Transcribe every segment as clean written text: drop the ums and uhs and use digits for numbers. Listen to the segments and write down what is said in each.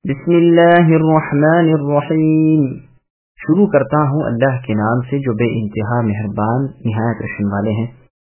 بسم اللہ الرحمن الرحیم۔ شروع کرتا ہوں اللہ کے نام سے جو بے انتہا مہربان نہایت رحم والے ہیں۔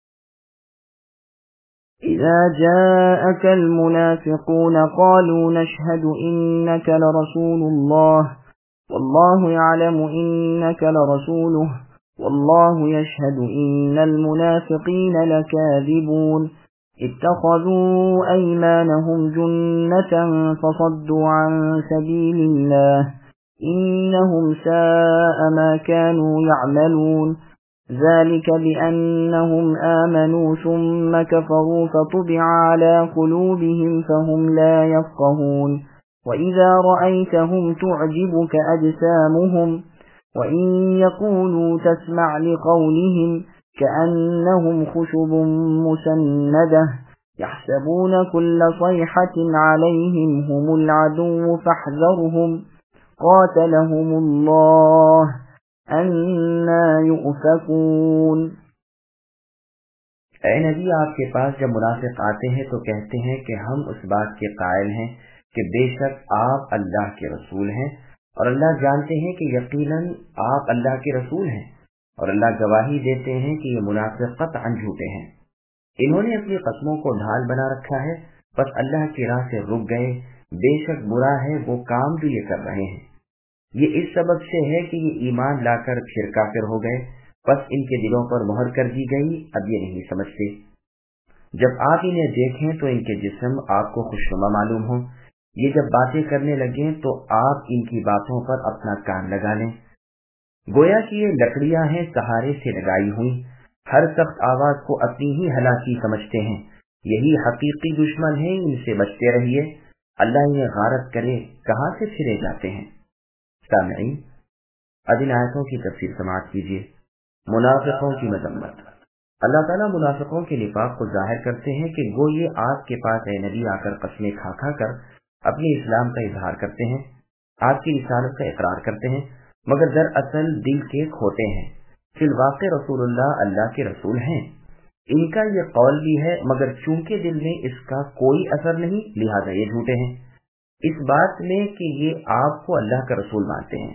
اذا جاءك المنافقون قالوا نشهد انك لرسول الله والله يعلم انك لرسوله والله يشهد ان المنافقين لكاذبون اتخذوا أيمانهم جنة فصدوا عن سبيل الله إنهم ساء ما كانوا يعملون ذلك بأنهم آمنوا ثم كفروا فطبع على قلوبهم فهم لا يفقهون وإذا رأيتهم تعجبك أجسامهم وإن يقولوا تسمع لقولهم كأنهم خشب مسندة يحسبون كل صيحة عليهم هم العدو فاحذرهم قاتلهم الله أنا يؤفكون۔ اے نبی، آپ کے پاس جب منافق آتے ہیں تو کہتے ہیں کہ ہم اس بات کے قائل ہیں کہ بے شک آپ اللہ کے رسول ہیں، اور اللہ جانتے ہیں کہ یقیناً آپ اللہ کے رسول ہیں، اور اللہ گواہی دیتے ہیں کہ یہ منافق قطعاً جھوٹے ہیں۔ انہوں نے اپنی قسموں کو ڈھال بنا رکھا ہے، بس اللہ کی راہ سے رک گئے۔ بے شک برا ہے وہ کام جو یہ کر رہے ہیں۔ یہ اس سبب سے ہے کہ یہ ایمان لا کر پھر کافر ہو گئے، بس ان کے دلوں پر مہر کر دی گئی، اب یہ نہیں سمجھتے۔ جب آپ انہیں دیکھیں تو ان کے جسم آپ کو خوشنما معلوم ہوں، یہ جب باتیں کرنے لگیں تو آپ ان کی باتوں پر اپنا کان لگا لیں، گویا کہ یہ لکڑیاں ہیں سہارے سے لگائی ہوئی، ہر سخت آواز کو اپنی ہی ہلاکی سمجھتے ہیں۔ یہی حقیقی دشمن ہیں، ان سے بچتے رہیے، اللہ انہیں غارت کرے کہاں سے پھرے جاتے ہیں۔ سامعین، اب ان آیتوں کی تفسیر سماعت کیجیے۔ منافقوں کی مذمت۔ اللہ تعالیٰ منافقوں کے نفاق کو ظاہر کرتے ہیں کہ وہ یہ آپ کے پاس اے نبی آ کر قسمیں کھا کھا کر اپنے اسلام کا اظہار کرتے ہیں، آپ کی رسالت کا اقرار کرتے ہیں، مگر دراصل دل کے کھوٹے ہیں۔ فی الواقع رسول اللہ کے رسول ہیں، ان کا یہ قول بھی ہے، مگر چونکہ دل میں اس کا کوئی اثر نہیں، لہذا یہ جھوٹے ہیں اس بات میں کہ یہ آپ کو اللہ کا رسول مانتے ہیں۔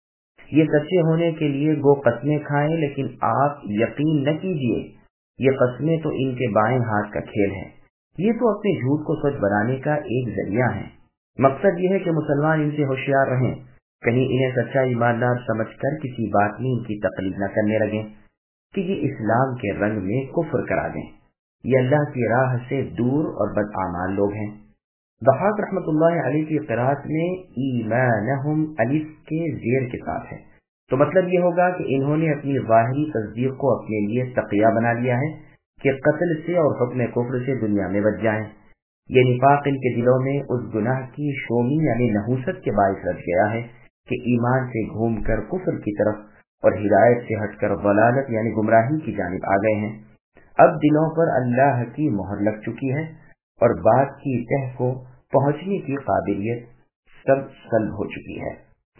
یہ سچے ہونے کے لیے گو قسمیں کھائیں، لیکن آپ یقین نہ کیجیے، یہ قسمیں تو ان کے بائیں ہاتھ کا کھیل ہے، یہ تو اپنے جھوٹ کو سچ بنانے کا ایک ذریعہ ہے۔ مقصد یہ ہے کہ مسلمان ان سے ہوشیار رہیں، کہیں انہیں سچا ایماندار سمجھ کر کسی بات میں ان کی تقلید نہ کرنے لگیں کہ یہ اسلام کے رنگ میں کفر کرا دیں۔ یہ اللہ کی راہ سے دور اور بدعمال لوگ ہیں۔ ضحاک رحمۃ اللہ علیہ کی قرات میں ایمانہم الف کے زیر کے ساتھ ہے، تو مطلب یہ ہوگا کہ انہوں نے اپنی ظاہری تصدیق کو اپنے لیے تقیہ بنا لیا ہے کہ قتل سے اور حکم کفر سے دنیا میں بچ جائیں۔ یہ نفاق ان کے دلوں میں اس گناہ کی شومی یعنی نحوست کے باعث رچ گیا ہے کہ ایمان سے گھوم کر کفر کی طرف اور ہدایت سے ہٹ کر ضلالت یعنی گمراہی کی جانب آ گئے ہیں۔ اب دلوں پر اللہ کی مہر لگ چکی ہے اور بات کی تہ کو پہنچنے کی قابلیت سب سلب ہو چکی ہے۔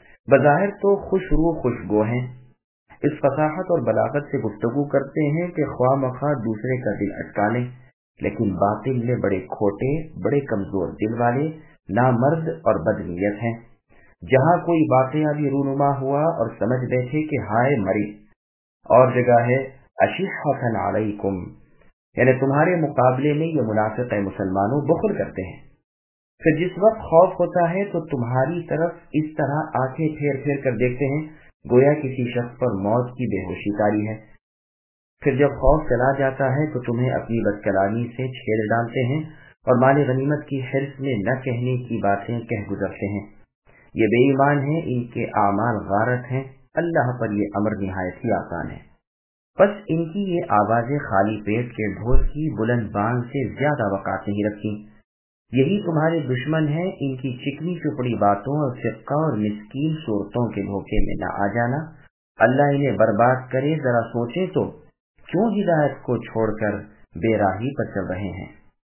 بظاہر تو خوش روح خوشگو ہیں، اس فصاحت اور بلاغت سے گفتگو کرتے ہیں کہ خواہ مخواہ دوسرے کا دل اٹکا لیں، لیکن باطل میں بڑے کھوٹے، بڑے کمزور دل والے، نامرد اور بدنیت ہیں۔ جہاں کوئی واقعہ بھی رونما ہوا اور سمجھ بیٹھے کہ ہائے مری، اور جگہ ہے اشحۃ علیکم، یعنی تمہارے مقابلے میں یہ منافق مسلمانوں بخل کرتے ہیں۔ پھر جس وقت خوف ہوتا ہے تو تمہاری طرف اس طرح آنکھیں پھیر پھیر کر دیکھتے ہیں گویا کسی شخص پر موت کی بے ہوشی طاری ہے۔ پھر جب خوف چلا جاتا ہے تو تمہیں اپنی بدکلامی سے چھیڑ ڈالتے ہیں اور مال غنیمت کی حرص میں نہ کہنے کی باتیں کہہ گزرتے ہیں۔ یہ بے ایمان ہیں، ان کے اعمال غارت ہیں، اللہ پر یہ امر نہایت ہی آسان ہے۔ بس ان کی یہ آوازیں خالی پیٹ کے ڈھول کی بلند بانگ سے زیادہ وقعت نہیں رکھتی۔ یہی تمہارے دشمن ہیں، ان کی چکنی چپڑی باتوں اور فقہ اور مسکین صورتوں کے دھوکے میں نہ آ جانا۔ اللہ انہیں برباد کرے، ذرا سوچیں تو کیوں ہدایت کو چھوڑ کر بے راہی پر چل رہے ہیں۔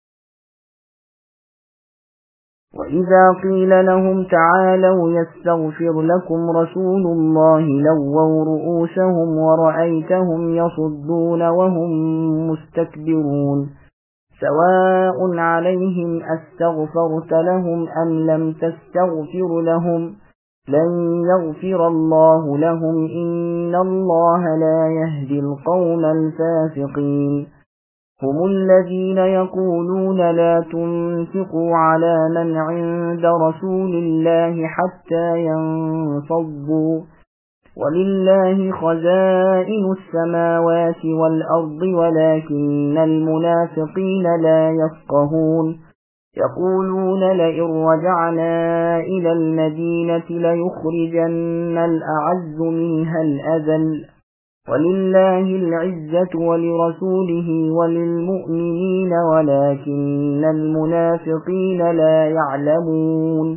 وَإِذَا قِيلَ لَهُمْ تَعَالَوْا يَسْتَغْفِرْ لَكُمْ رَسُولُ اللَّهِ لَوَّوْا رُؤُوسَهُمْ وَرَأَيْتَهُمْ يَصُدُّونَ وَهُمْ مُسْتَكْبِرُونَ۔ سواء عليهم أستغفرت لهم أم لم تستغفر لهم لن يغفر الله لهم إن الله لا يهدي القوم الفاسقين هم الذين يقولون لا تنفقوا على من عند رسول الله حتى ينفضوا ولله خزائن السماوات والأرض ولكن المنافقين لا يفقهون يقولون لئن رجعنا إلى المدينة ليخرجن الأعز منها الأذل ولله العزة ولرسوله وللمؤمنين ولكن المنافقين لا يعلمون.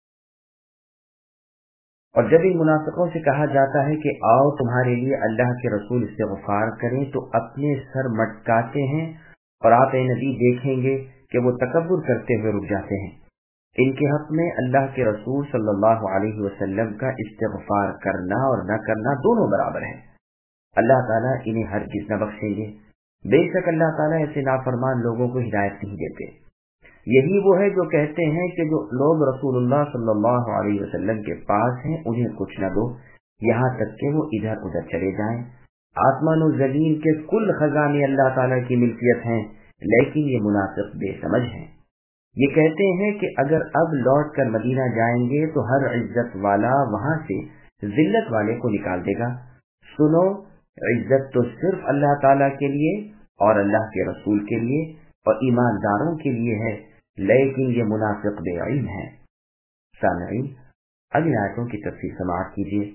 اور جب ان منافقوں سے کہا جاتا ہے کہ آؤ تمہارے لیے اللہ کے رسول استغفار کریں تو اپنے سر مٹکاتے ہیں، اور آپ اے نبی دیکھیں گے کہ وہ تکبر کرتے ہوئے رک جاتے ہیں. ان کے حق میں اللہ کے رسول صلی اللہ علیہ وسلم کا استغفار کرنا اور نہ کرنا دونوں برابر ہیں. اللہ تعالیٰ انہیں ہرگز نہ بخشیں گے. بے شک اللہ تعالیٰ ایسے نافرمان لوگوں کو ہدایت نہیں دیتے. یہی وہ ہے جو کہتے ہیں کہ جو لوگ رسول اللہ صلی اللہ علیہ وسلم کے پاس ہیں انہیں کچھ نہ دو یہاں تک کہ وہ ادھر ادھر چلے جائیں. آسمان و زمین کے کل خزانے اللہ تعالیٰ کی ملکیت ہیں، لیکن یہ منافق بے سمجھ ہیں. یہ کہتے ہیں کہ اگر اب لوٹ کر مدینہ جائیں گے تو ہر عزت والا وہاں سے ذلت والے کو نکال دے گا. سنو، عزت تو صرف اللہ تعالیٰ کے لیے اور اللہ کے رسول کے لیے اور ایمانداروں کے لیے ہے، لیکن یہ منافق بے علم ہیں. سامعین، اگلی آیتوں کی تفصیل سماعت کیجیے.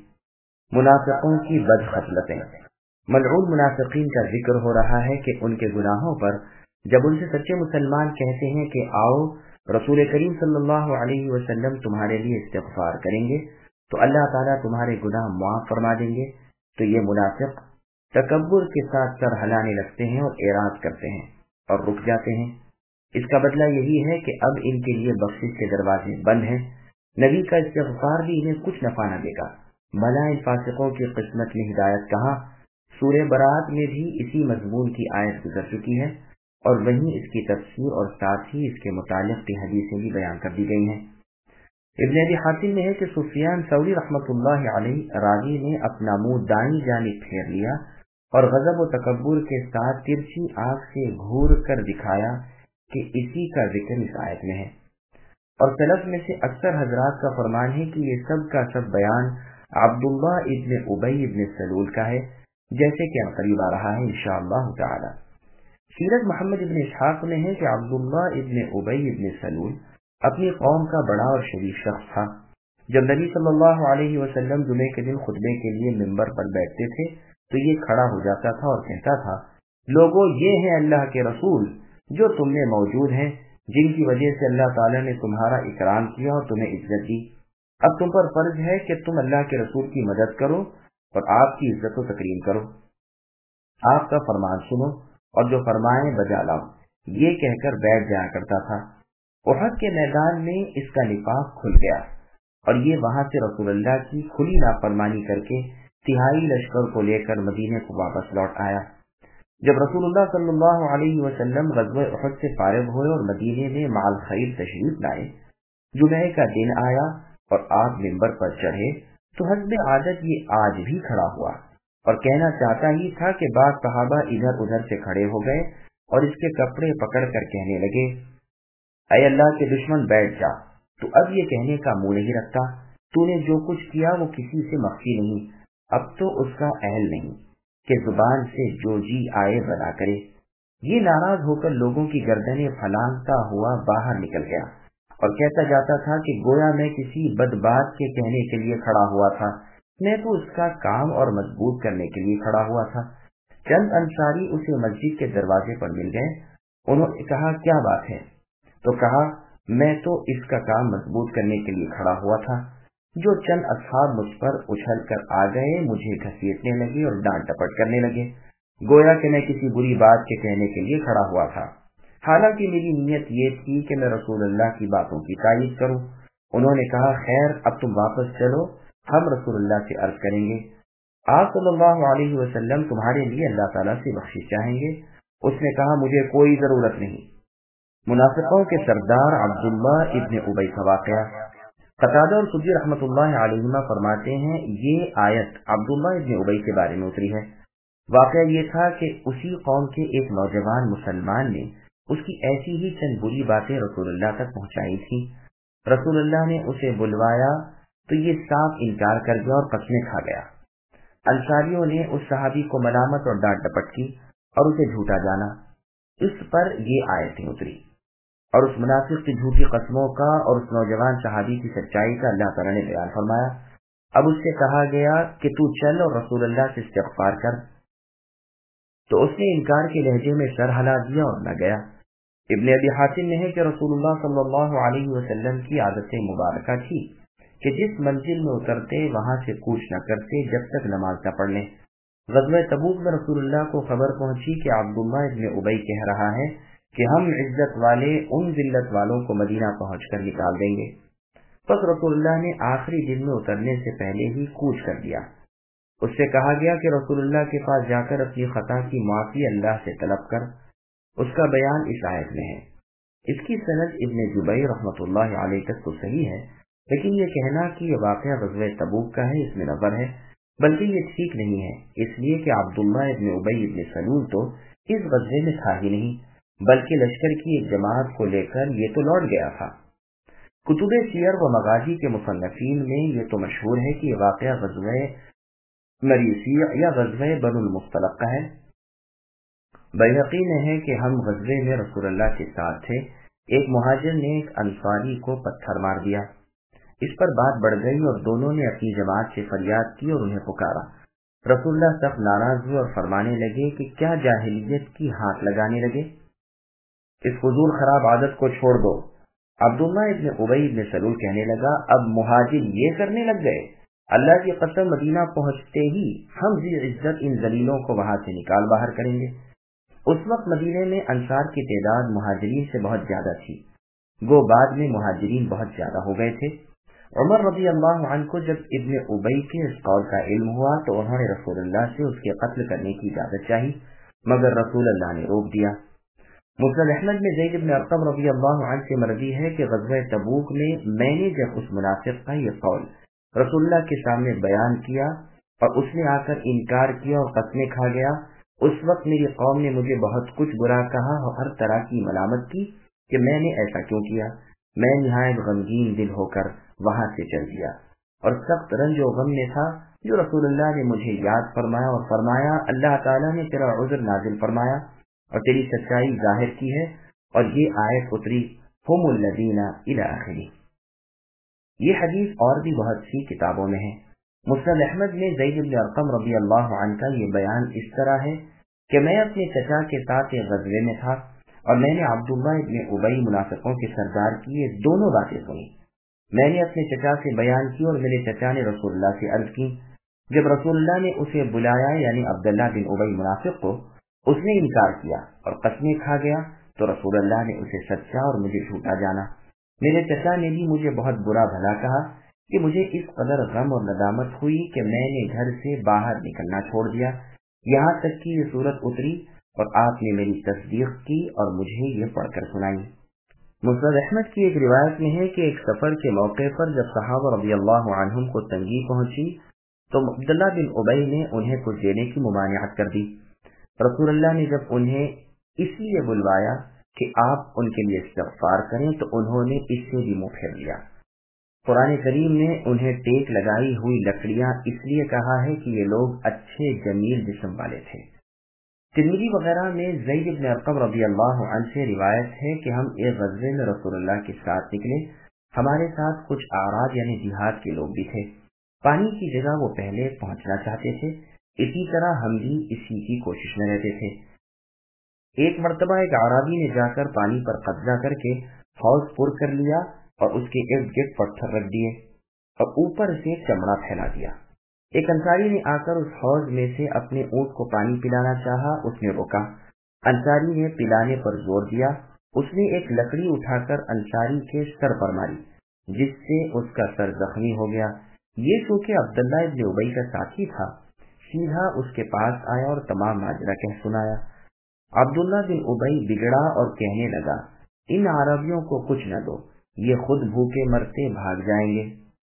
منافقوں کی بد خصلتیں. ملعون منافقین کا ذکر ہو رہا ہے کہ ان کے گناہوں پر جب ان سے سچے مسلمان کہتے ہیں کہ آؤ رسول کریم صلی اللہ علیہ وسلم تمہارے لیے استغفار کریں گے تو اللہ تعالیٰ تمہارے گناہ معاف فرما دیں گے، تو یہ منافق تکبر کے ساتھ سر ہلانے لگتے ہیں اور اعراض کرتے ہیں اور رک جاتے ہیں. اس کا بدلہ یہی ہے کہ اب ان کے لیے بخشش کے دروازے بند ہیں. نبی کا استغفار بھی انہیں کچھ نفع نہ دے گا. بھلا ان فاسقوں کی قسمت میں ہدایت کہاں؟ سورہ برات میں بھی اسی مضمون کی آیت گزر چکی ہے اور وہیں اس کی تفسیر اور ساتھ ہی اس کے متعلق کی حدیثیں بھی بیان کر دی گئی ہیں. ابن ابی حاتم میں ہے کہ سفیان ثوری رحمۃ اللہ علیہ راوی نے اپنا منہ دائیں جانب پھیر لیا اور غضب و تکبر کے ساتھ ترچھی آنکھ سے گھور کر دکھایا کہ اسی کا ذکر اس آیت میں ہے. اور سلف میں سے اکثر حضرات کا فرمان ہے کہ یہ سب کا سب بیان عبداللہ ابن ابی ابن سلول کا ہے، جیسے کہ قریب آ رہا ہے انشاءاللہ تعالی. سیرت محمد ابن اسحاق میں ہے کہ عبداللہ ابن ابی ابن سلول اپنی قوم کا بڑا اور شریف شخص تھا. جب نبی صلی اللہ علیہ وسلم جمعے کے دن خطبے کے لیے ممبر پر بیٹھتے تھے تو یہ کھڑا ہو جاتا تھا اور کہتا تھا، لوگوں یہ ہیں اللہ کے رسول جو تم میں موجود ہیں، جن کی وجہ سے اللہ تعالیٰ نے تمہارا اکرام کیا اور تمہیں عزت دی. اب تم پر فرض ہے کہ تم اللہ کے رسول کی مدد کرو اور آپ کی عزت و تکریم کرو، آپ کا فرمان سنو اور جو فرمائیں بجا لاؤ. یہ کہہ کر بیٹھ جایا کرتا تھا. احد کے میدان میں اس کا نفاق کھل گیا اور یہ وہاں سے رسول اللہ کی کھلی نافرمانی کر کے تہائی لشکر کو لے کر مدینے کو واپس لوٹ آیا. جب رسول اللہ صلی اللہ علیہ وسلم غزوہ احد سے فارغ ہوئے اور مدینے میں مع الخیر تشریف لائے، جمعے کا دن آیا اور آپ ممبر پر چڑھے تو حسب عادت یہ آج بھی کھڑا ہوا اور کہنا چاہتا ہی تھا کہ بعض صحابہ ادھر ادھر سے کھڑے ہو گئے اور اس کے کپڑے پکڑ کر کہنے لگے، اے اللہ کے دشمن بیٹھ جا، تو اب یہ کہنے کا منہ نہیں رکھتا، تو نے جو کچھ کیا وہ کسی سے مخفی نہیں، اب تو اس کا اہل نہیں کہ زبان سے جو جی آئے بنا کرے. یہ ناراض ہو کر لوگوں کی گردنیں پھلانگتا ہوا باہر نکل گیا اور کہتا جاتا تھا کہ گویا میں کسی بد بات کے کہنے کے لیے کھڑا ہوا تھا، میں تو اس کا کام اور مضبوط کرنے کے لیے کھڑا ہوا تھا. چند انصاری اسے مسجد کے دروازے پر مل گئے. انہوں نے کہا، کیا بات ہے؟ تو کہا، میں تو اس کا کام مضبوط کرنے کے لیے کھڑا ہوا تھا. جو چند اصحاب مجھ پر اچھل کر آ گئے، مجھے گھسیٹنے لگے اور ڈانٹ ٹپٹ کرنے لگے، گویا کہ میں کسی بری بات کے کہنے کے لیے کھڑا ہوا تھا، حالانکہ میری نیت یہ تھی کہ میں رسول اللہ کی باتوں کی تائید کروں. انہوں نے کہا، خیر اب تم واپس چلو، ہم رسول اللہ سے عرض کریں گے. آپ صلی اللہ علیہ وسلم تمہارے لیے اللہ تعالیٰ سے بخشش چاہیں گے. اس نے کہا، مجھے کوئی ضرورت نہیں، منافقوں کے سردار عبداللہ ابن ابی کا واقعہ۔ قتادہ اور سدی رحمۃ اللہ علیہما فرماتے ہیں یہ آیت عبداللہ ابن ابی کے بارے میں اتری ہے۔ واقعہ یہ تھا کہ اسی قوم کے ایک نوجوان مسلمان نے اس کی ایسی ہی چند بری باتیں رسول اللہ تک پہنچائی تھی۔ رسول اللہ نے اسے بلوایا تو یہ صاف انکار کر گیا اور قسمیں کھا گیا۔ انصاریوں نے اس صحابی کو ملامت اور ڈانٹ ڈپٹ کی اور اسے جھوٹا جانا۔ اس پر یہ آیتیں اتری اور اس منافق کی جھوٹی قسموں کا اور اس نوجوان صحابی کی سچائی کا اللہ تعالیٰ نے بیان فرمایا۔ اب اس سے کہا گیا کہ تو چل اور رسول اللہ سے استغفار کر، تو اس نے انکار کے لہجے میں سر ہلا دیا اور نہ گیا۔ ابن ابی حاتم میں ہے کہ رسول اللہ صلی اللہ علیہ وسلم کی عادت مبارکہ تھی کہ جس منزل میں اترتے وہاں سے کوچ نہ کرتے جب تک نماز نہ پڑھ لیں۔ غزوہ تبوک میں رسول اللہ کو خبر پہنچی کہ عبداللہ ابن ابی کہہ رہا ہے کہ ہم عزت والے ان ذلت والوں کو مدینہ پہنچ کر نکال دیں گے۔ پس رسول اللہ نے آخری دن میں اترنے سے پہلے ہی کوچ کر دیا۔ اس سے کہا گیا کہ رسول اللہ کے پاس جا کر اپنی خطا کی معافی اللہ سے طلب کر۔ اس کا بیان اس آیت میں ہے۔ اس کی سند ابن جبیر رحمۃ اللہ علیہ تک تو صحیح ہے، لیکن یہ کہنا کہ یہ واقعہ غزوہ تبوک کا ہے اس میں نظر ہے، بلکہ یہ ٹھیک نہیں ہے، اس لیے کہ عبداللہ ابن ابی ابن سلول تو اس غزوے میں تھا ہی نہیں، بلکہ لشکر کی ایک جماعت کو لے کر یہ تو لوٹ گیا تھا۔ کتب سیر و مغازی کے مصنفین میں یہ تو مشہور ہے کہ یہ واقعہ غزوہ مریسیع یا غزوہ بنو المصطلق کا ہے۔ بیہقی میں ہے کہ ہم غزوے میں رسول اللہ کے ساتھ تھے، ایک مہاجر نے ایک انصاری کو پتھر مار دیا۔ اس پر بات بڑھ گئی اور دونوں نے اپنی جماعت سے فریاد کی اور انہیں پکارا۔ رسول اللہ سخت ناراض ہوئے اور فرمانے لگے کہ کیا جاہلیت کی ہاتھ لگانے لگے، اس فضول خراب عادت کو چھوڑ دو۔ عبداللہ ابن ابی ابن سلول کہنے لگا اب مہاجر یہ کرنے لگ گئے، اللہ کی قسم مدینہ پہنچتے ہی ہم ذی عزت ان ذلیلوں کو وہاں سے نکال باہر کریں گے۔ اس وقت مدینے میں انصار کی تعداد مہاجرین سے بہت زیادہ تھی، گو بعد میں مہاجرین بہت زیادہ ہو گئے تھے۔ عمر رضی اللہ عنہ کو جب ابن ابی کے اس قول کا علم ہوا تو انہوں نے رسول اللہ سے اس کے قتل کرنے کی اجازت چاہی، مگر رسول اللہ نے روک دیا۔ مسند احمد میں زید بن ارقم رضی اللہ عنہ سے مروی ہے کہ غزوہ تبوک میں نے جب اس منافق کا یہ قول رسول اللہ کے سامنے بیان کیا اور اس نے آ کر انکار کیا اور قسمیں کھا گیا، اس وقت میری قوم نے مجھے بہت کچھ برا کہا اور ہر طرح کی ملامت کی کہ میں نے ایسا کیوں کیا۔ میں نہایت غمگین دل ہو کر وہاں سے چل دیا اور سخت رنج و غم میں تھا، جو رسول اللہ نے مجھے یاد فرمایا اور فرمایا اللہ تعالیٰ نے تیرا عذر نازل فرمایا اور تیری سچائی ظاہر کی ہے، اور یہ آیت اتری ہم الذین الی آخرہ۔ یہ حدیث اور بھی بہت سی کتابوں میں ہے۔ مسند احمد میں زید بن ارقم رضی اللہ عنہ کا یہ بیان اس طرح ہے کہ میں اپنے چچا کے ساتھ ایک غزوے میں تھا اور میں نے عبداللہ ابن ابی منافقوں کے سردار کی یہ دونوں باتیں سنی۔ میں نے اپنے چچا سے بیان کی اور میرے چچا نے رسول اللہ سے عرض کی۔ جب رسول اللہ نے اسے بلایا یعنی عبداللہ بن ابی منافق کو، اس نے انکار کیا اور قسمیں کھا گیا تو رسول اللہ نے اسے سچا اور مجھے جھوٹا جانا۔ میرے چچا نے بھی مجھے بہت برا بھلا کہا کہ مجھے اس قدر غم اور ندامت ہوئی کہ میں نے گھر سے باہر نکلنا چھوڑ دیا، یہاں تک کہ یہ صورت اتری اور آپ نے میری تصدیق کی اور مجھے یہ پڑھ کر سنائی۔ مسند احمد کی ایک روایت میں ہے کہ ایک سفر کے موقع پر جب صحابہ رضی اللہ عنہم کو تنگی پہنچی تو عبداللہ بن ابی نے انہیں کچھ دینے کی ممانعت کر دی۔ رسول اللہ نے جب انہیں اس لیے بلوایا کہ آپ ان کے لیے استغفار کریں تو انہوں نے اس سے بھی منہ پھیر لیا۔ قرآن کریم نے انہیں ٹیک لگائی ہوئی لکڑیاں اس لیے کہا ہے کہ یہ لوگ اچھے جمیل جسم والے تھے۔ ترمذی وغیرہ میں زید بن ارقم رضی اللہ عنہ سے روایت ہے کہ ہم ایک غزوے میں رسول اللہ کے ساتھ نکلے، ہمارے ساتھ کچھ اعراب یعنی دیہات کے لوگ بھی تھے۔ پانی کی جگہ وہ پہلے پہنچنا چاہتے تھے، اسی طرح ہم بھی اسی کی کوشش میں رہتے تھے۔ ایک مرتبہ ایک اعرابی نے جا کر پانی پر قبضہ کر کے حوض پر کر لیا اور اس کے ارد گرد پتھر رکھ دیے اور اوپر سے چمڑا پھیلا دیا۔ ایک انصاری نے آ کر اس حوض میں سے اپنے اونٹ کو پانی پلانا چاہا، اس نے روکا۔ انصاری نے پلانے پر زور دیا، اس نے ایک لکڑی اٹھا کر انصاری کے سر پر ماری جس سے اس کا سر زخمی ہو گیا۔ یہ چونکہ عبداللہ ابن ابی کا ساتھی تھا، سیدھا اس کے پاس آیا اور تمام ماجرا کہہ سنایا۔ عبداللہ بن ابی بگڑا اور کہنے لگا ان عربیوں کو کچھ نہ دو، یہ خود بھوکے مرتے بھاگ جائیں گے۔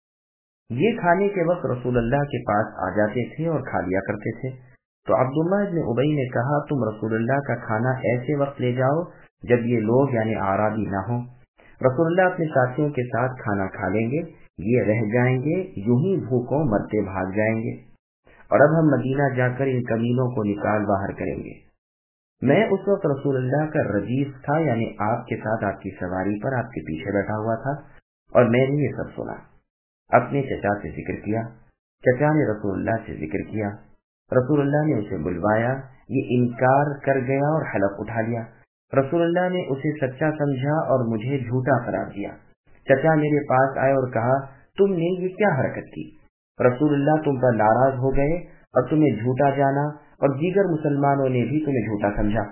یہ کھانے کے وقت رسول اللہ کے پاس آ جاتے تھے اور کھا لیا کرتے تھے۔ تو عبداللہ ابن ابی نے کہا، تم رسول اللہ کا کھانا ایسے وقت لے جاؤ جب یہ لوگ یعنی اعرابی نہ ہوں۔ رسول اللہ اپنے ساتھیوں کے ساتھ کھانا کھا لیں گے، یہ رہ جائیں گے، یوں ہی بھوکوں مرتے بھاگ جائیں گے، اور اب ہم مدینہ جا کر ان کمینوں کو نکال باہر کریں گے۔ میں اس وقت رسول اللہ کا ردیف تھا، یعنی آپ کے ساتھ آپ کی سواری پر آپ کے پیچھے بیٹھا ہوا تھا، اور میں نے یہ سب سنا۔ اپنے چچا سے ذکر کیا، چچا نے رسول اللہ سے ذکر کیا، رسول اللہ نے اسے بلوایا، یہ انکار کر گیا اور حلق اٹھا لیا۔ رسول اللہ نے اسے سچا سمجھا اور مجھے جھوٹا قرار دیا۔ چچا میرے پاس آئے اور کہا، تم نے یہ کیا حرکت کی؟ رسول اللہ تم پر ناراض ہو گئے اور تمہیں جھوٹا جانا، اور دیگر مسلمانوں نے بھی تمہیں جھوٹا سمجھا۔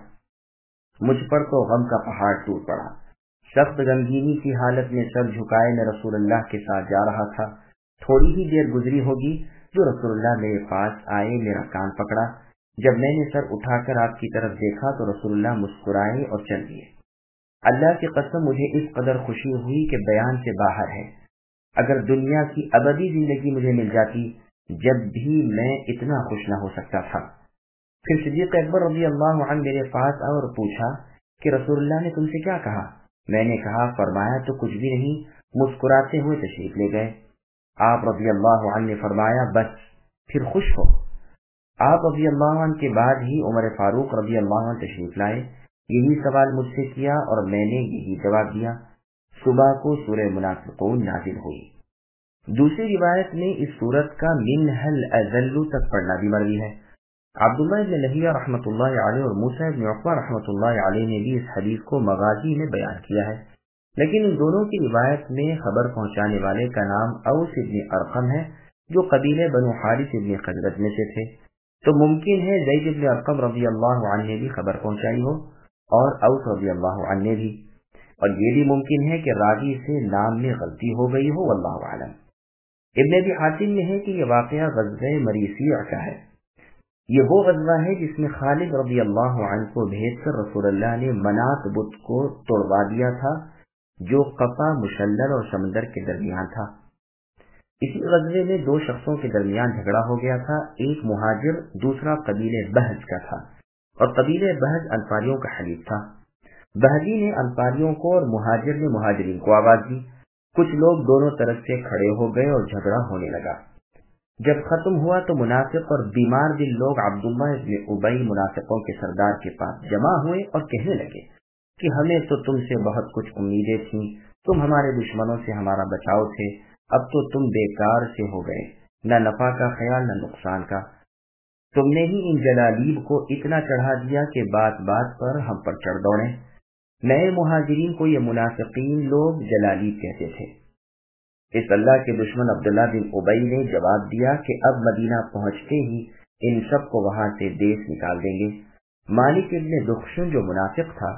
مجھ پر تو غم کا پہاڑ ٹوٹ پڑا۔ سخت غمگینی کی حالت میں سر جھکائے میں رسول اللہ کے ساتھ جا رہا تھا۔ تھوڑی ہی دیر گزری ہوگی جو رسول اللہ میرے پاس آئے، میرا کان پکڑا۔ جب میں نے سر اٹھا کر آپ کی طرف دیکھا تو رسول اللہ مسکرائے اور چل دیے۔ اللہ کی قسم مجھے اس قدر خوشی ہوئی کہ بیان سے باہر ہے۔ اگر دنیا کی ابدی زندگی مجھے مل جاتی جب بھی میں اتنا خوش نہ ہو سکتا تھا۔ پھر صدیق اکبر رضی اللہ عنہ میرے پاس آئے اور پوچھا کہ رسول اللہ نے تم سے کیا کہا؟ میں نے کہا، فرمایا تو کچھ بھی نہیں، مسکراتے ہوئے تشریف لے گئے۔ آپ رضی اللہ عنہ نے فرمایا، بس پھر خوش ہو۔ آپ رضی اللہ عنہ کے بعد ہی عمر فاروق رضی اللہ عنہ تشریف لائے، یہی سوال مجھ سے کیا اور میں نے یہی جواب دیا۔ صبح کو سورہ منافقون نازل ہوئی۔ دوسری روایت میں اس سورت کا منہل اذل تک پڑھنا بھی مروی ہے۔ عبداللہ ابن لہیہ رحمۃ اللہ علیہ اور موسیٰ ابن عقبہ رحمۃ اللہ علیہ نے بھی اس حدیث کو مغازی میں بیان کیا ہے، لیکن ان دونوں کی روایت میں خبر پہنچانے والے کا نام اوس ابن ارقم ہے، جو قبیلے بنو حارث ابن خزرج میں سے تھے۔ تو ممکن ہے زید ابن ارقم رضی اللہ عنہ نے بھی خبر پہنچائی ہو اور اوس رضی اللہ عنہ نے بھی، اور یہ بھی ممکن ہے کہ راوی سے نام میں غلطی ہو گئی ہو، واللہ اعلم۔ ابن ابی حاتم میں ہے کہ یہ واقعہ غزوہ مریسیع کا ہے۔ یہ وہ غزوہ ہے جس میں خالد رضی اللہ عنہ کو بھیج کر رسول اللہ نے منات بت کو توڑوا دیا تھا، جو قفا مشلل اور سمندر کے درمیان تھا۔ اسی غزوے میں دو شخصوں کے درمیان جھگڑا ہو گیا تھا، ایک مہاجر، دوسرا قبیلے بہز کا تھا، اور قبیلے بہز انصاریوں کا حلیف تھا۔ بہزی نے انصاریوں کو اور مہاجر نے مہاجرین کو آواز دی۔ کچھ لوگ دونوں طرف سے کھڑے ہو گئے اور جھگڑا ہونے لگا۔ جب ختم ہوا تو منافق اور بیمار دل لوگ عبداللہ ابن ابی منافقوں کے سردار کے پاس جمع ہوئے اور کہنے لگے کہ ہمیں تو تم سے بہت کچھ امیدیں تھیں، تم ہمارے دشمنوں سے ہمارا بچاؤ تھے، اب تو تم بیکار سے ہو گئے، نہ نفع کا خیال نہ نقصان کا۔ تم نے ہی ان جلالیب کو اتنا چڑھا دیا کہ بات بات پر ہم پر چڑھ دوڑے۔ نئے مہاجرین کو یہ منافقین لوگ جلالیب کہتے تھے۔ اس اللہ کے دشمن عبداللہ بن ابی نے جواب دیا کہ اب مدینہ پہنچتے ہی ان سب کو وہاں سے دیس نکال دیں گے۔ مالک ابن دخشن جو منافق تھا،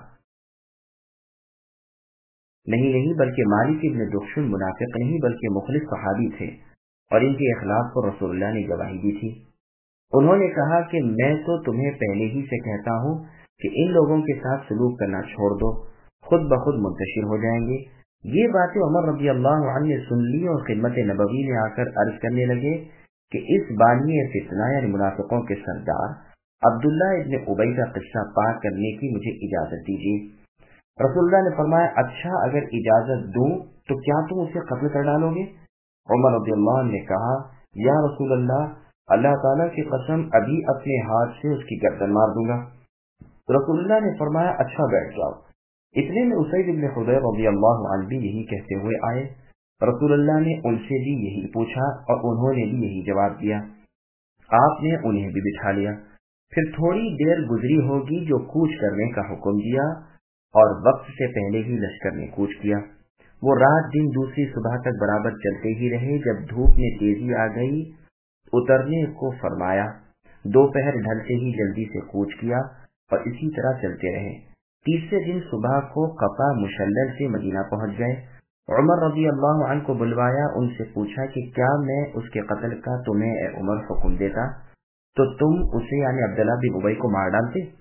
نہیں بلکہ مالک ابن دخشن منافق نہیں بلکہ مخلص صحابی تھے، اور ان کے اخلاق کو رسول اللہ نے گواہی دی تھی۔ انہوں نے کہا کہ میں تو تمہیں پہلے ہی سے کہتا ہوں کہ ان لوگوں کے ساتھ سلوک کرنا چھوڑ دو، خود بخود منتشر ہو جائیں گے۔ یہ باتیں عمر رضی اللہ عنہ نے سن لی اور خدمت نبوی میں آ کر عرض کرنے لگے کہ اس بانی فتنہ یعنی منافقوں کے سردار عبداللہ ابن ابی کا قصہ پاک کرنے کی مجھے اجازت دیجیے۔ رسول اللہ نے فرمایا، اچھا اگر اجازت دوں تو کیا تم اسے قتل کر ڈالو گے؟ عمر رضی اللہ عنہ نے کہا، یا رسول اللہ، اللہ تعالیٰ کی قسم ابھی اپنے ہاتھ سے اس کی گردن مار دوں گا۔ رسول اللہ نے فرمایا، اچھا بیٹھ جاؤ۔ اتنے میں اسید بن حضیر رضی اللہ عنہ بھی یہی کہتے ہوئے آئے۔ رسول اللہ نے ان سے بھی یہی پوچھا اور انہوں نے بھی یہی جواب دیا۔ آپ نے انہیں بھی بٹھا لیا۔ پھر تھوڑی دیر گزری ہوگی جو کوچ کرنے کا حکم دیا، اور وقت سے پہلے ہی لشکر نے کوچ کیا۔ وہ رات دن دوسری صبح تک برابر چلتے ہی رہے۔ جب دھوپ میں تیزی آ گئی اترنے کو فرمایا۔ دوپہر ڈھلتے ہی جلدی سے کوچ کیا اور اسی طرح چلتے رہے۔ تیسرے دن صبح کو قفا مشلل سے مدینہ پہنچ گئے۔ عمر رضی اللہ عنہ کو بلوایا، ان سے پوچھا کہ کیا میں اس کے قتل کا تمہیں اے عمر حکم دیتا تو تم اسے یعنی عبداللہ بن ابی کو مار ڈالتے؟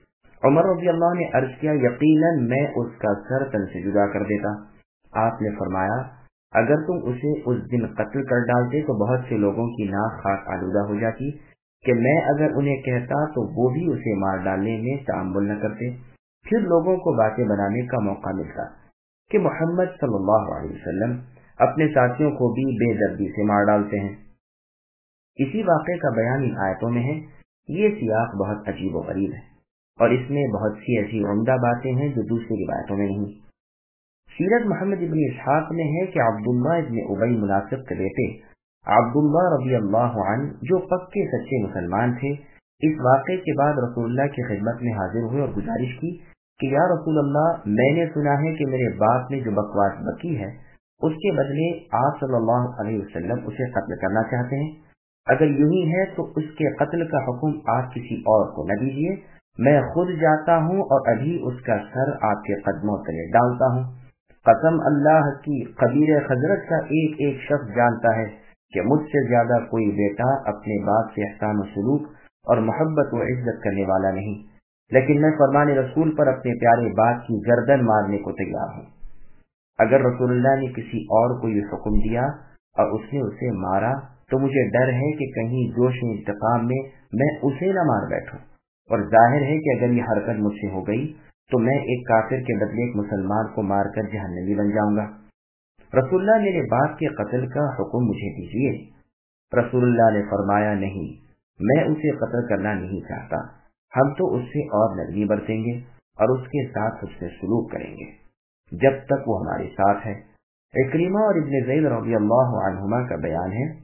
عمر رضی اللہ نے عرض کیا یقیناً میں اس کا سر تن سے جدا کر دیتا۔ آپ نے فرمایا اگر تم اسے اس دن قتل کر ڈالتے تو بہت سے لوگوں کی ناک خاک آلودہ ہو جاتی کہ میں اگر انہیں کہتا تو وہ بھی اسے مار ڈالنے میں تعامل نہ کرتے، پھر لوگوں کو باتیں بنانے کا موقع ملتا کہ محمد صلی اللہ علیہ وسلم اپنے ساتھیوں کو بھی بے دردی سے مار ڈالتے ہیں۔ اسی واقعے کا بیان ان آیتوں میں ہے۔ یہ سیاق بہت عجیب و غریب ہے اور اس میں بہت سی ایسی عمدہ باتیں ہیں جو دوسری روایتوں میں نہیں۔ سیرت محمد ابن اسحاق میں ہے کہ عبداللہ ابن ابی منافق کے بیٹے عبداللہ رضی اللہ عنہ جو پکے سچے مسلمان تھے، اس واقعے کے بعد رسول اللہ کی خدمت میں حاضر ہوئے اور گزارش کی کہ یا رسول اللہ، میں نے سنا ہے کہ میرے باپ نے جو بکواس بکی ہے اس کے بدلے آپ صلی اللہ علیہ وسلم اسے قتل کرنا چاہتے ہیں۔ اگر یوں ہی ہے تو اس کے قتل کا حکم آپ کسی اور کو نہ دیجیے، میں خود جاتا ہوں اور ابھی اس کا سر آپ کے قدموں تلے ڈالتا ہوں۔ قسم اللہ کی، قبیلہ خزرج کا ایک ایک شخص جانتا ہے کہ مجھ سے زیادہ کوئی بیٹا اپنے باپ سے احسان و سلوک اور محبت و عزت کرنے والا نہیں، لیکن میں فرمان رسول پر اپنے پیارے باپ کی گردن مارنے کو تیار ہوں۔ اگر رسول اللہ نے کسی اور کو یہ حکم دیا اور اس نے اسے مارا تو مجھے ڈر ہے کہ کہیں جوش انتقام میں اسے نہ مار بیٹھوں، اور ظاہر ہے کہ اگر یہ حرکت مجھ سے ہو گئی تو میں ایک کافر کے بدلے ایک مسلمان کو مار کر جہنمی بن جاؤں گا۔ رسول اللہ میرے باپ کے قتل کا حکم مجھے دیجیے۔ رسول اللہ نے فرمایا نہیں، میں اسے قتل کرنا نہیں چاہتا، ہم تو اس سے اور نرمی برتیں گے اور اس کے ساتھ اس سے سلوک کریں گے جب تک وہ ہمارے ساتھ ہے۔ اکرمہ اور ابن زید رضی اللہ عنہما کا بیان ہے،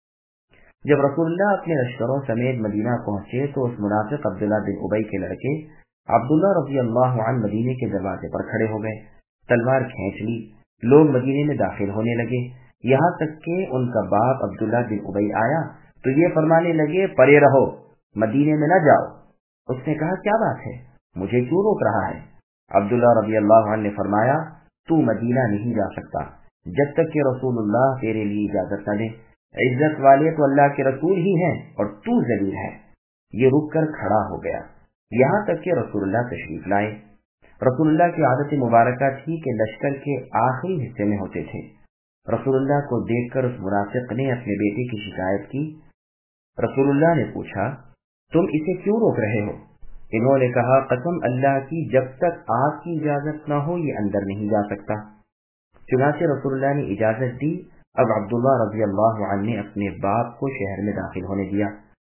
جب رسول اللہ اپنے لشکروں سمیت مدینہ پہنچے تو اس منافق عبداللہ بن ابی کے لڑکے عبداللہ رضی اللہ عنہ مدینے کے دروازے پر کھڑے ہو گئے، تلوار کھینچ لی، لوگ مدینے میں داخل ہونے لگے، یہاں تک کہ ان کا باپ عبداللہ بن ابی آیا تو یہ فرمانے لگے پرے رہو، مدینے میں نہ جاؤ۔ اس نے کہا کیا بات ہے، مجھے کیوں روک رہا ہے؟ عبداللہ رضی اللہ عنہ نے فرمایا تو مدینہ نہیں جا سکتا جب تک کہ رسول اللہ تیرے لیے اجازت نہ دے، عزت والے تو اللہ کے رسول ہی ہیں اور تو ذلیل ہے۔ یہ رک کر کھڑا ہو گیا یہاں تک کہ رسول اللہ تشریف لائے۔ رسول اللہ کی عادت مبارکہ تھی کہ لشکر کے آخری حصے میں ہوتے تھے۔ رسول اللہ کو دیکھ کر اس منافق نے اپنے بیٹے کی شکایت کی۔ رسول اللہ نے پوچھا تم اسے کیوں روک رہے ہو؟ انہوں نے کہا قسم اللہ کی، جب تک آپ کی اجازت نہ ہو یہ اندر نہیں جا سکتا۔ چنانچہ رسول اللہ نے اجازت دی۔ اب عبداللہ رضی اللہ عنہ نے اپنے باپ کو شہر میں داخل ہونے دیا۔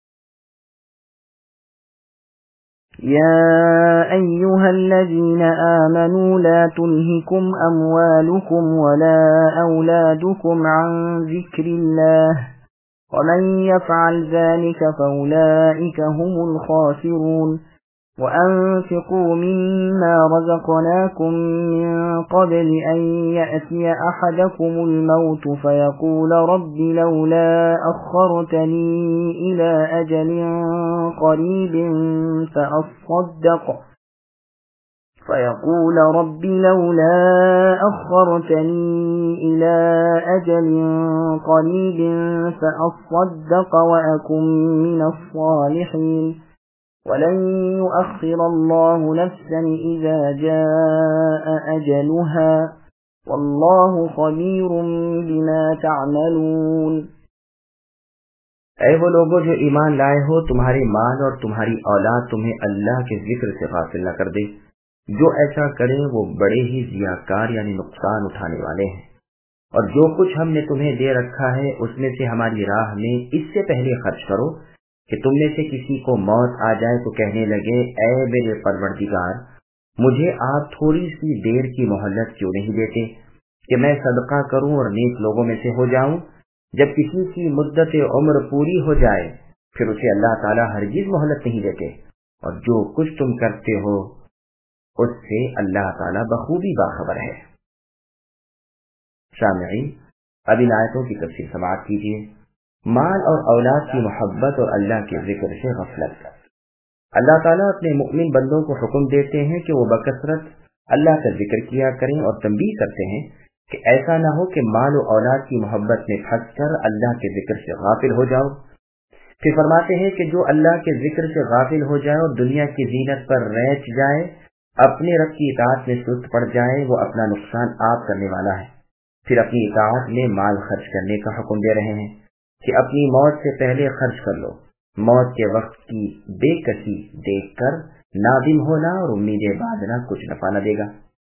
يا أيها الذين آمنوا لا تلهكم أموالكم ولا أولادكم عن ذكر الله ومن يفعل ذلك فأولئك هم الخاسرون وأنفقوا مما رزقناكم من قبل أن يأتي أحدكم الموت فيقول رب لولا أخرتني إلى أجل قريب فأصدق وأكن من الصالحين ولن يؤخر الله نفسا إذا جاء أجلها والله خبير بما تعملون۔ اے وہ لوگوں جو ایمان لائے ہو، تمہارے مال اور تمہاری اولاد تمہیں اللہ کے ذکر سے غافل نہ کر دے۔ جو ایسا کریں وہ بڑے ہی ضیاءکار یعنی نقصان اٹھانے والے ہیں۔ اور جو کچھ ہم نے تمہیں دے رکھا ہے اس میں سے ہماری راہ میں اس سے پہلے خرچ کرو کہ تم میں سے کسی کو موت آ جائے تو کہنے لگے اے میرے پروردگار، مجھے آپ تھوڑی سی دیر کی مہلت کیوں نہیں دیتے کہ میں صدقہ کروں اور نیک لوگوں میں سے ہو جاؤں۔ جب کسی کی مدت عمر پوری ہو جائے پھر اسے اللہ تعالیٰ ہرگز مہلت نہیں دیتے، اور جو کچھ تم کرتے ہو اس سے اللہ تعالیٰ بخوبی باخبر ہے۔ سامعین، اب ان آیتوں کی تفسیر سماعت کیجیے۔ مال اور اولاد کی محبت اور اللہ کے ذکر سے غفلت۔ اللہ تعالیٰ اپنے مؤمن بندوں کو حکم دیتے ہیں کہ وہ بکثرت اللہ کا ذکر کیا کریں، اور تنبیہ کرتے ہیں کہ ایسا نہ ہو کہ مال و اولاد کی محبت میں پھنس کر اللہ کے ذکر سے غافل ہو جاؤ۔ پھر فرماتے ہیں کہ جو اللہ کے ذکر سے غافل ہو جائے اور دنیا کی زینت پر ریچ جائے، اپنے رب کی اطاعت میں سست پڑ جائے، وہ اپنا نقصان آپ کرنے والا ہے۔ پھر اپنی اطاعت میں مال خرچ کرنے کا حکم دے رہے ہیں کہ اپنی موت سے پہلے خرچ کر لو، موت کے وقت کی بے کسی دیکھ کر نادم ہونا اور امید باندھنا کچھ نفع نہ دے گا۔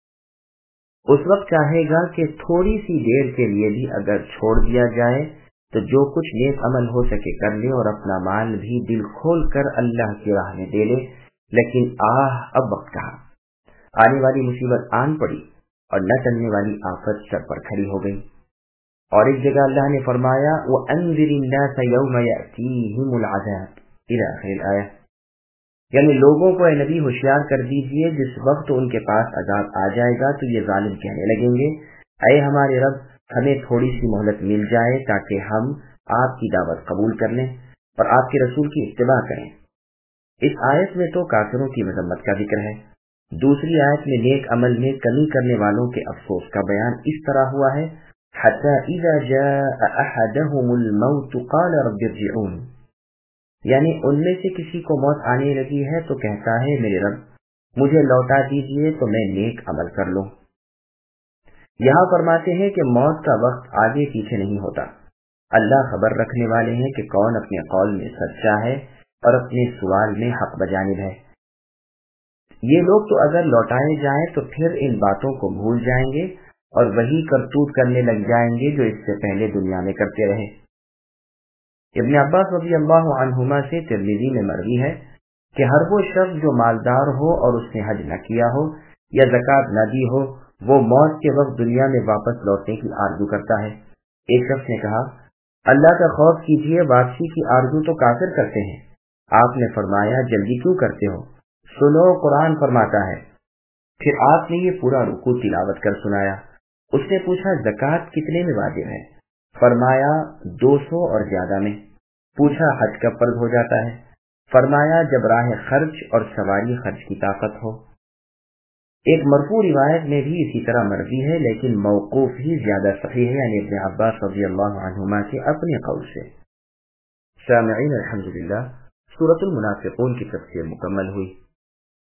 اس وقت چاہے گا کہ تھوڑی سی دیر کے لیے بھی اگر چھوڑ دیا جائے تو جو کچھ نیک عمل ہو سکے کر لے اور اپنا مال بھی دل کھول کر اللہ کی راہ میں دے لے، لیکن اب وقت کہا، آنے والی مصیبت آن پڑی اور نہ چلنے والی آفت سر پر کھڑی ہو گئی۔ اور ایک جگہ اللہ نے فرمایا وَأَنذِرِ النَّاسَ يَوْمَ يَأْتِيهِمُ الْعَذَابُ إِلَى آخر الآیہ، یعنی لوگوں کو اے نبی ہوشیار کر دیجئے جس وقت ان کے پاس عذاب آ جائے گا تو یہ ظالم کہنے لگیں گے اے ہمارے رب ہمیں تھوڑی سی مہلت مل جائے تاکہ ہم آپ کی دعوت قبول کر لیں اور آپ کے رسول کی اتباع کریں۔ اس آیت میں تو کافروں کی مذمت کا ذکر ہے، دوسری آیت میں نیک عمل میں کمی کرنے والوں کے افسوس کا بیان اس طرح ہوا ہے حتی اذا جاء احدهم الموت قال رب ارجعون، یعنی ان میں سے کسی کو موت آنے لگی ہے تو کہتا ہے میرے رب مجھے لوٹا دیجئے تو میں نیک عمل کر لوں۔ یہاں فرماتے ہیں کہ موت کا وقت آگے پیچھے نہیں ہوتا، اللہ خبر رکھنے والے ہیں کہ کون اپنے قول میں سچا ہے اور اپنے سوال میں حق بجانب ہے۔ یہ لوگ تو اگر لوٹائے جائیں تو پھر ان باتوں کو بھول جائیں گے اور وہی کرتوت کرنے لگ جائیں گے جو اس سے پہلے دنیا میں کرتے رہے۔ ابن عباس رضی اللہ عنہما سے ترمذی میں مروی ہے کہ ہر وہ شخص جو مالدار ہو اور اس نے حج نہ کیا ہو یا زکوٰۃ نہ دی ہو وہ موت کے وقت دنیا میں واپس لوٹنے کی آرزو کرتا ہے۔ ایک شخص نے کہا اللہ کا خوف کیجیے، واپسی کی آرزو تو کافر کرتے ہیں۔ آپ نے فرمایا جلدی کیوں کرتے ہو، سنو قرآن فرماتا ہے۔ پھر آپ نے یہ پورا رکوع تلاوت کر سنایا۔ اس نے پوچھا زکوٰۃ کتنے میں واجب ہے؟ فرمایا 200 اور زیادہ میں۔ پوچھا حج کب فرض ہو جاتا ہے؟ فرمایا جب راہ خرچ اور سواری خرچ کی طاقت ہو۔ ایک مرفوع روایت میں بھی اسی طرح مروی ہے لیکن موقوف ہی زیادہ صحیح ہے، یعنی ابن عباس رضی اللہ عنہما کے اپنے قول سے۔ سامعین الحمدللہ، سورۃ المنافقون کی تفسیر مکمل ہوئی۔